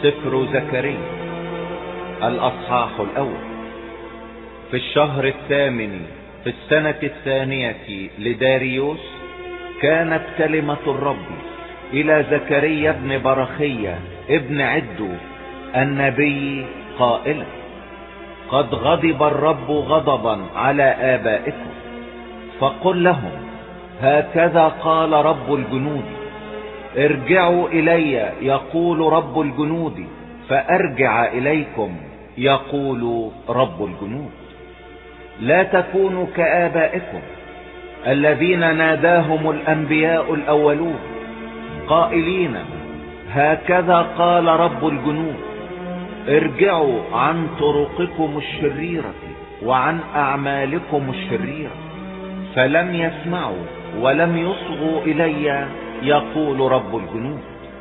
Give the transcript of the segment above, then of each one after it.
سفر زكريا الأصحاح الأول. في الشهر الثامن في السنة الثانية لداريوس كانت كلمة الرب إلى زكريا ابن برخية ابن عدو النبي قائلا: قد غضب الرب غضبا على آبائكم، فقل لهم: هكذا قال رب الجنود، ارجعوا إلي يقول رب الجنود، فأرجع إليكم يقول رب الجنود. لا تكونوا كآبائكم الذين ناداهم الأنبياء الأولون قائلين: هكذا قال رب الجنود، ارجعوا عن طرقكم الشريرة وعن أعمالكم الشريرة. فلم يسمعوا ولم يصغوا إلي يقول رب الجنود.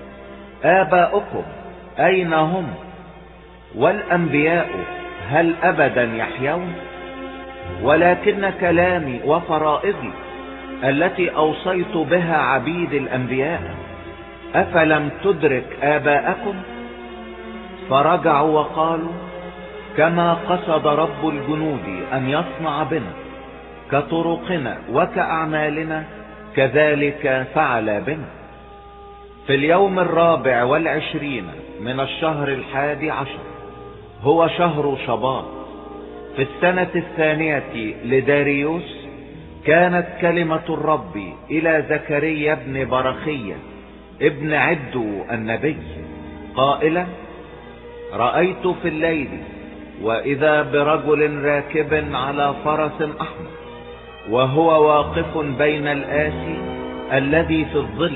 آباؤكم أين هم؟ والأنبياء هل أبدا يحيون؟ ولكن كلامي وفرائضي التي أوصيت بها عبيد الأنبياء أفلم تدرك آباءكم؟ فرجعوا وقالوا: كما قصد رب الجنود أن يصنع بنا كطرقنا وكأعمالنا كذلك فعل بنا. في اليوم 24 من الشهر 11 هو شهر شباط في السنة الثانية لداريوس كانت كلمة الرب إلى زكريا ابن برخية ابن عدو النبي قائلا: رأيت في الليل وإذا برجل راكب على فرس أحمر، وهو واقف بين الآسي الذي في الظل،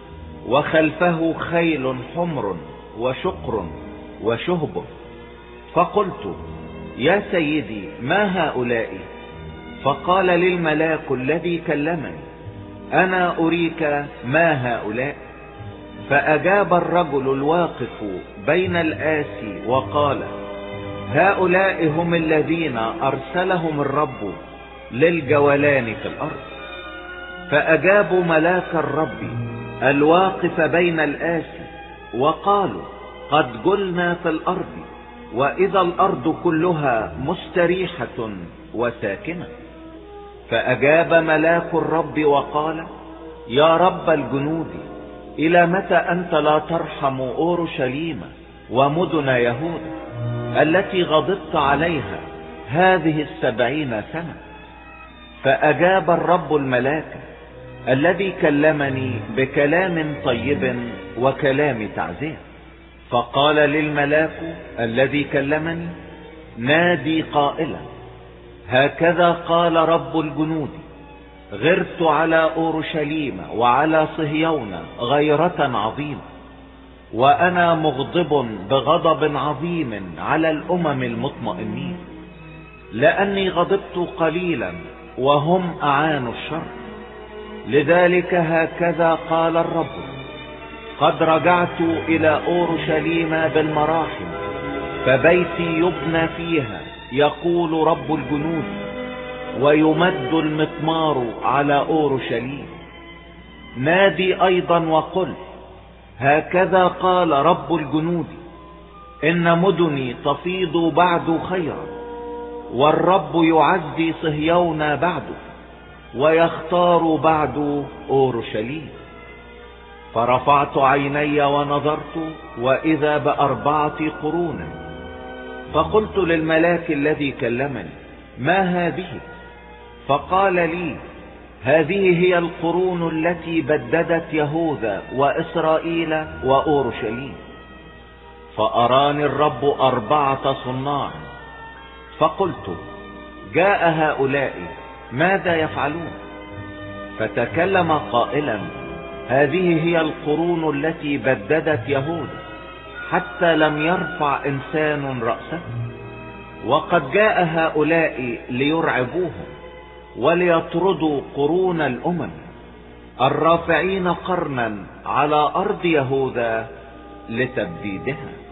وخلفه خيل حمر وشقر وشهب. فقلت: يا سيدي، ما هؤلاء؟ فقال للملاك الذي كلمني: أنا أريك ما هؤلاء. فأجاب الرجل الواقف بين الآسي وقال: هؤلاء هم الذين أرسلهم الرب للجولان في الأرض. فأجابوا ملاك الرب الواقف بين الآسي وقالوا: قد جلنا في الأرض، وإذا الأرض كلها مستريحة وساكنة. فأجاب ملاك الرب وقال: يا رب الجنود، إلى متى أنت لا ترحم أورشليم ومدن يهوذا التي غضبت عليها هذه 70 سنة؟ فأجاب الرب الملاك الذي كلمني بكلام طيب وكلام تعزية، فقال للملاك الذي كلمني: نادي قائلا: هكذا قال رب الجنود، غرت على أورشليم وعلى صهيون غيرة عظيمة، وأنا مغضب بغضب عظيم على الأمم المطمئنين، لأني غضبت قليلا وهم أعانوا الشر. لذلك هكذا قال الرب: قد رجعت إلى أورشليم بالمراحم، فبيتي يبنى فيها يقول رب الجنود، ويمد المطمار على أورشليم. نادي أيضا وقل: هكذا قال رب الجنود، إن مدني تفيض بعد خيرا، والرب يعزي صهيون بعد، ويختار بعد أورشليم. فرفعت عيني ونظرت، وإذا ب4 قرون. فقلت للملاك الذي كلمني: ما هذه؟ فقال لي: هذه هي القرون التي بددت يهوذا وإسرائيل وأورشليم. فأراني الرب 4 صناع، فقلت: جاء هؤلاء ماذا يفعلون؟ فتكلم قائلا: هذه هي القرون التي بددت يهوذا حتى لم يرفع إنسان رأسه، وقد جاء هؤلاء ليرعبوهم وليطردوا قرون الأمم الرافعين قرنا على أرض يهوذا لتبديدها.